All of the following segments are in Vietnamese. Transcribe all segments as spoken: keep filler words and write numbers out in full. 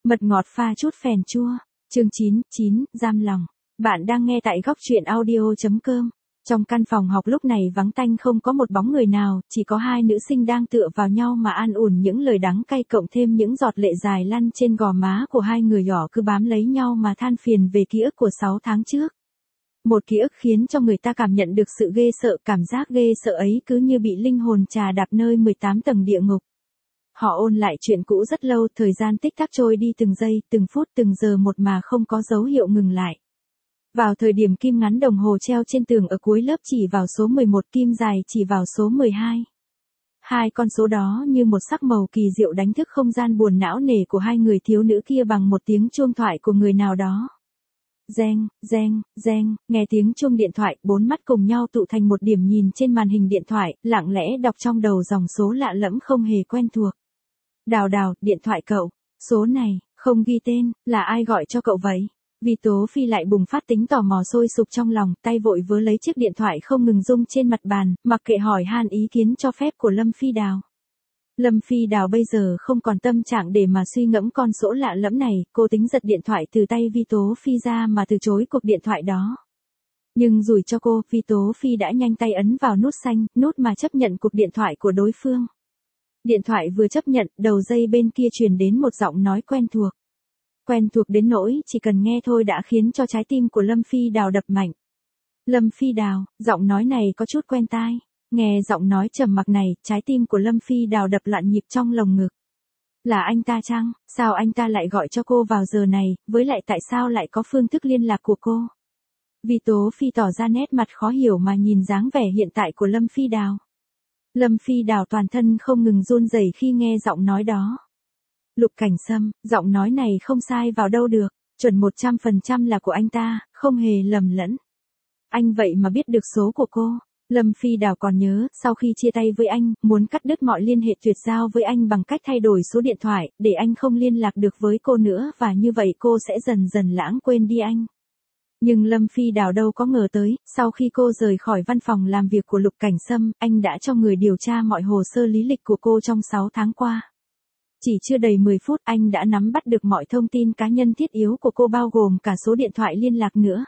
Mật ngọt pha chút phèn chua. Chương chín, chín, giam lòng. Bạn đang nghe tại góc truyện audio.com. Trong căn phòng học lúc này vắng tanh không có một bóng người nào, chỉ có hai nữ sinh đang tựa vào nhau mà an ủn những lời đắng cay cộng thêm những giọt lệ dài lăn trên gò má của hai người nhỏ cứ bám lấy nhau mà than phiền về ký ức của sáu tháng trước. Một ký ức khiến cho người ta cảm nhận được sự ghê sợ, cảm giác ghê sợ ấy cứ như bị linh hồn trà đạp nơi mười tám tầng địa ngục. Họ ôn lại chuyện cũ rất lâu, thời gian tích tắc trôi đi từng giây, từng phút, từng giờ một mà không có dấu hiệu ngừng lại. Vào thời điểm kim ngắn đồng hồ treo trên tường ở cuối lớp chỉ vào số mười một, kim dài chỉ vào số mười hai. Hai con số đó như một sắc màu kỳ diệu đánh thức không gian buồn não nề của hai người thiếu nữ kia bằng một tiếng chuông thoại của người nào đó. Reng, reng, reng, nghe tiếng chuông điện thoại, bốn mắt cùng nhau tụ thành một điểm nhìn trên màn hình điện thoại, lặng lẽ đọc trong đầu dòng số lạ lẫm không hề quen thuộc. Đào đào, điện thoại cậu. Số này, không ghi tên, là ai gọi cho cậu vậy? Vì Tố Phi lại bùng phát tính tò mò sôi sục trong lòng, tay vội vớ lấy chiếc điện thoại không ngừng rung trên mặt bàn, mặc kệ hỏi han ý kiến cho phép của Lâm Phi Đào. Lâm Phi Đào bây giờ không còn tâm trạng để mà suy ngẫm con số lạ lẫm này, cô tính giật điện thoại từ tay Vi Tố Phi ra mà từ chối cuộc điện thoại đó. Nhưng rủi cho cô, Vi Tố Phi đã nhanh tay ấn vào nút xanh, nút mà chấp nhận cuộc điện thoại của đối phương. Điện thoại vừa chấp nhận, đầu dây bên kia truyền đến một giọng nói quen thuộc. Quen thuộc đến nỗi chỉ cần nghe thôi đã khiến cho trái tim của Lâm Phi Đào đập mạnh. Lâm Phi Đào, giọng nói này có chút quen tai. Nghe giọng nói trầm mặc này, trái tim của Lâm Phi Đào đập loạn nhịp trong lồng ngực. Là anh ta chăng? Sao anh ta lại gọi cho cô vào giờ này, với lại tại sao lại có phương thức liên lạc của cô? Vi Tố Phi tỏ ra nét mặt khó hiểu mà nhìn dáng vẻ hiện tại của Lâm Phi Đào. Lâm Phi Đào toàn thân không ngừng run rẩy khi nghe giọng nói đó. Lục Cảnh Sâm, giọng nói này không sai vào đâu được, chuẩn một trăm phần trăm là của anh ta, không hề lầm lẫn. Anh vậy mà biết được số của cô. Lâm Phi Đào còn nhớ, sau khi chia tay với anh, muốn cắt đứt mọi liên hệ tuyệt giao với anh bằng cách thay đổi số điện thoại, để anh không liên lạc được với cô nữa và như vậy cô sẽ dần dần lãng quên đi anh. Nhưng Lâm Phi Đào đâu có ngờ tới, sau khi cô rời khỏi văn phòng làm việc của Lục Cảnh Sâm, anh đã cho người điều tra mọi hồ sơ lý lịch của cô trong sáu tháng qua. Chỉ chưa đầy mười phút anh đã nắm bắt được mọi thông tin cá nhân thiết yếu của cô bao gồm cả số điện thoại liên lạc nữa.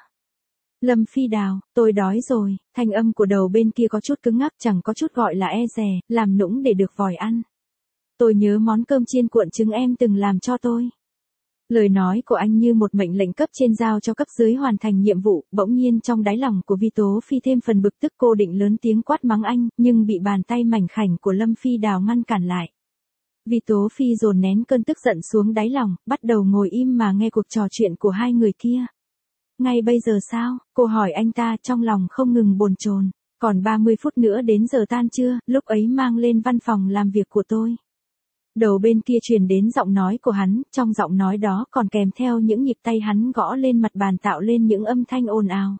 Lâm Phi Đào, tôi đói rồi, thanh âm của đầu bên kia có chút cứng ngắc chẳng có chút gọi là e dè, làm nũng để được vòi ăn. Tôi nhớ món cơm chiên cuộn trứng em từng làm cho tôi. Lời nói của anh như một mệnh lệnh cấp trên giao cho cấp dưới hoàn thành nhiệm vụ, bỗng nhiên trong đáy lòng của Vi Tố Phi thêm phần bực tức, cô định lớn tiếng quát mắng anh, nhưng bị bàn tay mảnh khảnh của Lâm Phi Đào ngăn cản lại. Vi Tố Phi dồn nén cơn tức giận xuống đáy lòng, bắt đầu ngồi im mà nghe cuộc trò chuyện của hai người kia. Ngay bây giờ sao? Cô hỏi anh ta trong lòng không ngừng bồn chồn. Còn ba mươi phút nữa đến giờ tan trưa, lúc ấy mang lên văn phòng làm việc của tôi. Đầu bên kia truyền đến giọng nói của hắn, trong giọng nói đó còn kèm theo những nhịp tay hắn gõ lên mặt bàn tạo lên những âm thanh ồn ào.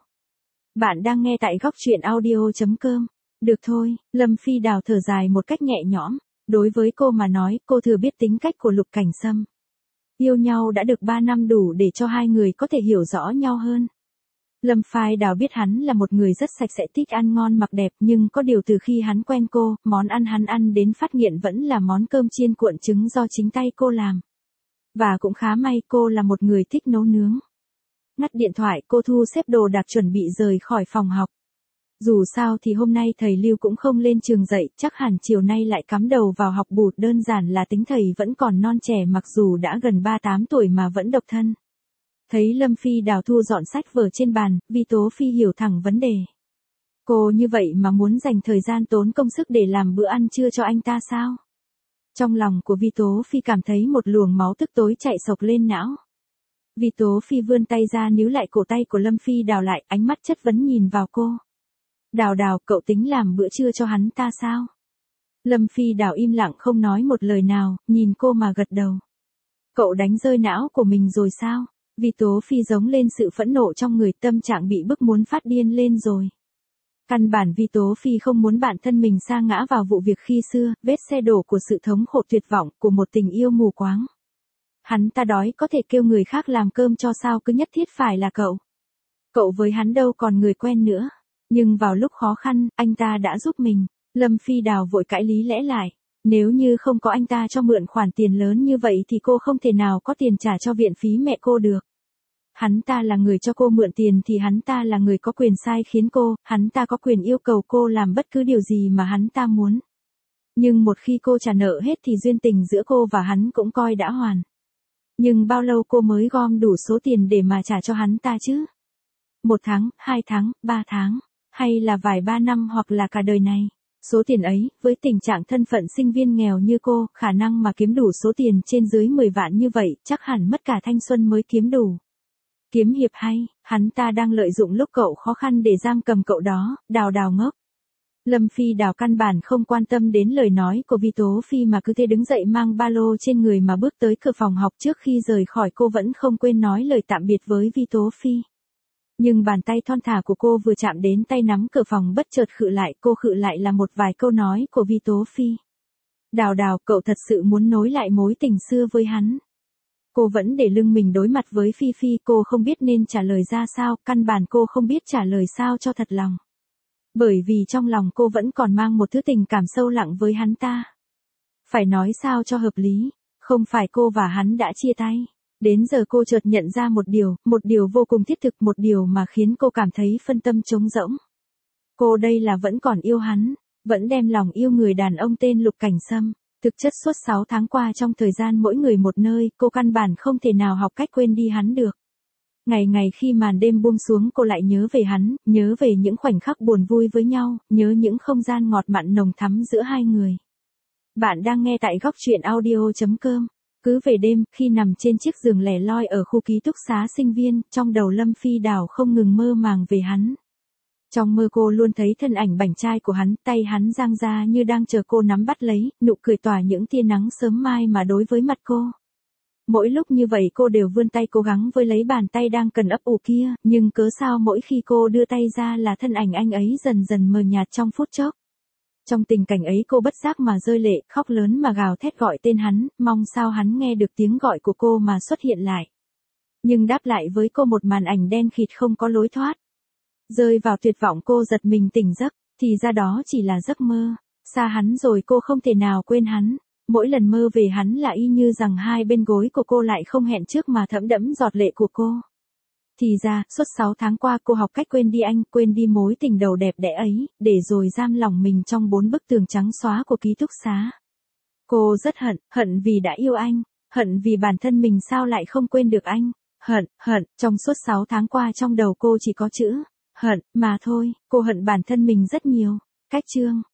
Bạn đang nghe tại góc truyện audio.com. Được thôi, Lâm Phi Đào thở dài một cách nhẹ nhõm. Đối với cô mà nói, cô thừa biết tính cách của Lục Cảnh Sâm. Yêu nhau đã được ba năm đủ để cho hai người có thể hiểu rõ nhau hơn. Lâm Phi Đào biết hắn là một người rất sạch sẽ, thích ăn ngon mặc đẹp, nhưng có điều từ khi hắn quen cô, món ăn hắn ăn đến phát nghiện vẫn là món cơm chiên cuộn trứng do chính tay cô làm. Và cũng khá may cô là một người thích nấu nướng. Ngắt điện thoại, cô thu xếp đồ đạc chuẩn bị rời khỏi phòng học. Dù sao thì hôm nay thầy Lưu cũng không lên trường dạy, chắc hẳn chiều nay lại cắm đầu vào học bụt, đơn giản là tính thầy vẫn còn non trẻ mặc dù đã gần ba mươi tám tuổi mà vẫn độc thân. Thấy Lâm Phi Đào thu dọn sách vở trên bàn, Vi Tố Phi hiểu thẳng vấn đề. Cô như vậy mà muốn dành thời gian tốn công sức để làm bữa ăn trưa cho anh ta sao? Trong lòng của Vi Tố Phi cảm thấy một luồng máu tức tối chạy sộc lên não. Vi Tố Phi vươn tay ra níu lại cổ tay của Lâm Phi Đào lại, ánh mắt chất vấn nhìn vào cô. Đào Đào, cậu tính làm bữa trưa cho hắn ta sao? Lâm Phi Đào im lặng không nói một lời nào, nhìn cô mà gật đầu. Cậu đánh rơi não của mình rồi sao? Vi Tố Phi giống lên sự phẫn nộ trong người, tâm trạng bị bức muốn phát điên lên rồi. Căn bản Vi Tố Phi không muốn bản thân mình sa ngã vào vụ việc khi xưa, vết xe đổ của sự thống khổ tuyệt vọng, của một tình yêu mù quáng. Hắn ta đói có thể kêu người khác làm cơm cho sao cứ nhất thiết phải là cậu. Cậu với hắn đâu còn người quen nữa. Nhưng vào lúc khó khăn, anh ta đã giúp mình. Lâm Phi Đào vội cãi lý lẽ lại. Nếu như không có anh ta cho mượn khoản tiền lớn như vậy thì cô không thể nào có tiền trả cho viện phí mẹ cô được. Hắn ta là người cho cô mượn tiền thì hắn ta là người có quyền sai khiến cô, hắn ta có quyền yêu cầu cô làm bất cứ điều gì mà hắn ta muốn. Nhưng một khi cô trả nợ hết thì duyên tình giữa cô và hắn cũng coi đã hoàn. Nhưng bao lâu cô mới gom đủ số tiền để mà trả cho hắn ta chứ? Một tháng, hai tháng, ba tháng, hay là vài ba năm hoặc là cả đời này? Số tiền ấy, với tình trạng thân phận sinh viên nghèo như cô, khả năng mà kiếm đủ số tiền trên dưới mười vạn như vậy, chắc hẳn mất cả thanh xuân mới kiếm đủ. Kiếm hiệp hay, hắn ta đang lợi dụng lúc cậu khó khăn để giam cầm cậu đó, Đào Đào ngốc. Lâm Phi Đào căn bản không quan tâm đến lời nói của Vi Tố Phi mà cứ thế đứng dậy mang ba lô trên người mà bước tới cửa phòng học. Trước khi rời khỏi cô vẫn không quên nói lời tạm biệt với Vi Tố Phi. Nhưng bàn tay thon thả của cô vừa chạm đến tay nắm cửa phòng bất chợt khựng lại, cô khựng lại là một vài câu nói của Vi Tố Phi. Đào Đào, cậu thật sự muốn nối lại mối tình xưa với hắn. Cô vẫn để lưng mình đối mặt với Phi Phi, cô không biết nên trả lời ra sao, căn bản cô không biết trả lời sao cho thật lòng. Bởi vì trong lòng cô vẫn còn mang một thứ tình cảm sâu lặng với hắn ta. Phải nói sao cho hợp lý, không phải cô và hắn đã chia tay. Đến giờ cô chợt nhận ra một điều, một điều vô cùng thiết thực, một điều mà khiến cô cảm thấy phân tâm trống rỗng. Cô đây là vẫn còn yêu hắn, vẫn đem lòng yêu người đàn ông tên Lục Cảnh Sâm. Thực chất suốt sáu tháng qua trong thời gian mỗi người một nơi, cô căn bản không thể nào học cách quên đi hắn được. Ngày ngày khi màn đêm buông xuống cô lại nhớ về hắn, nhớ về những khoảnh khắc buồn vui với nhau, nhớ những không gian ngọt mặn nồng thắm giữa hai người. Bạn đang nghe tại góc truyện audio chấm com. Cứ về đêm, khi nằm trên chiếc giường lẻ loi ở khu ký túc xá sinh viên, trong đầu Lâm Phi Đào không ngừng mơ màng về hắn. Trong mơ cô luôn thấy thân ảnh bảnh trai của hắn, tay hắn dang ra như đang chờ cô nắm bắt lấy, nụ cười tỏa những tia nắng sớm mai mà đối với mặt cô. Mỗi lúc như vậy cô đều vươn tay cố gắng với lấy bàn tay đang cần ấp ủ kia, nhưng cớ sao mỗi khi cô đưa tay ra là thân ảnh anh ấy dần dần mờ nhạt trong phút chốc. Trong tình cảnh ấy cô bất giác mà rơi lệ, khóc lớn mà gào thét gọi tên hắn, mong sao hắn nghe được tiếng gọi của cô mà xuất hiện lại. Nhưng đáp lại với cô một màn ảnh đen khịt không có lối thoát. Rơi vào tuyệt vọng cô giật mình tỉnh giấc, thì ra đó chỉ là giấc mơ. Xa hắn rồi cô không thể nào quên hắn. Mỗi lần mơ về hắn là y như rằng hai bên gối của cô lại không hẹn trước mà thấm đẫm giọt lệ của cô. Thì ra, suốt sáu tháng qua cô học cách quên đi anh, quên đi mối tình đầu đẹp đẽ ấy, để rồi giam lòng mình trong bốn bức tường trắng xóa của ký túc xá. Cô rất hận, hận vì đã yêu anh, hận vì bản thân mình sao lại không quên được anh, hận, hận, trong suốt sáu tháng qua trong đầu cô chỉ có chữ hận mà thôi, cô hận bản thân mình rất nhiều. Cách chương